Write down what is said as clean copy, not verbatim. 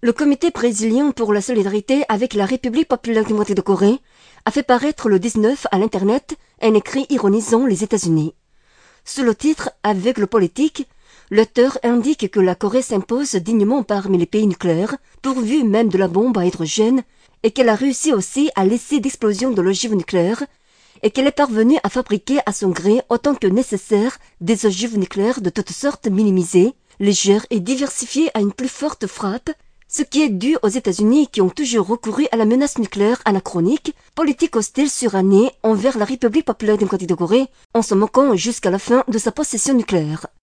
Le Comité brésilien pour la solidarité avec la République populaire démocratique de Corée a fait paraître le 19 à l'Internet un écrit ironisant les États-Unis. Sous le titre « Aveugle politique », l'auteur indique que la Corée s'impose dignement parmi les pays nucléaires, pourvus même de la bombe à hydrogène, et qu'elle a réussi aussi à laisser d'explosion de l'ogive nucléaire, et qu'elle est parvenue à fabriquer à son gré autant que nécessaire des ogives nucléaires de toutes sortes minimisées, légères et diversifiées à une plus forte frappe, ce qui est dû aux États-Unis qui ont toujours recouru à la menace nucléaire anachronique, politique hostile surannée envers la République populaire démocratique de Corée, en se moquant jusqu'à la fin de sa possession nucléaire.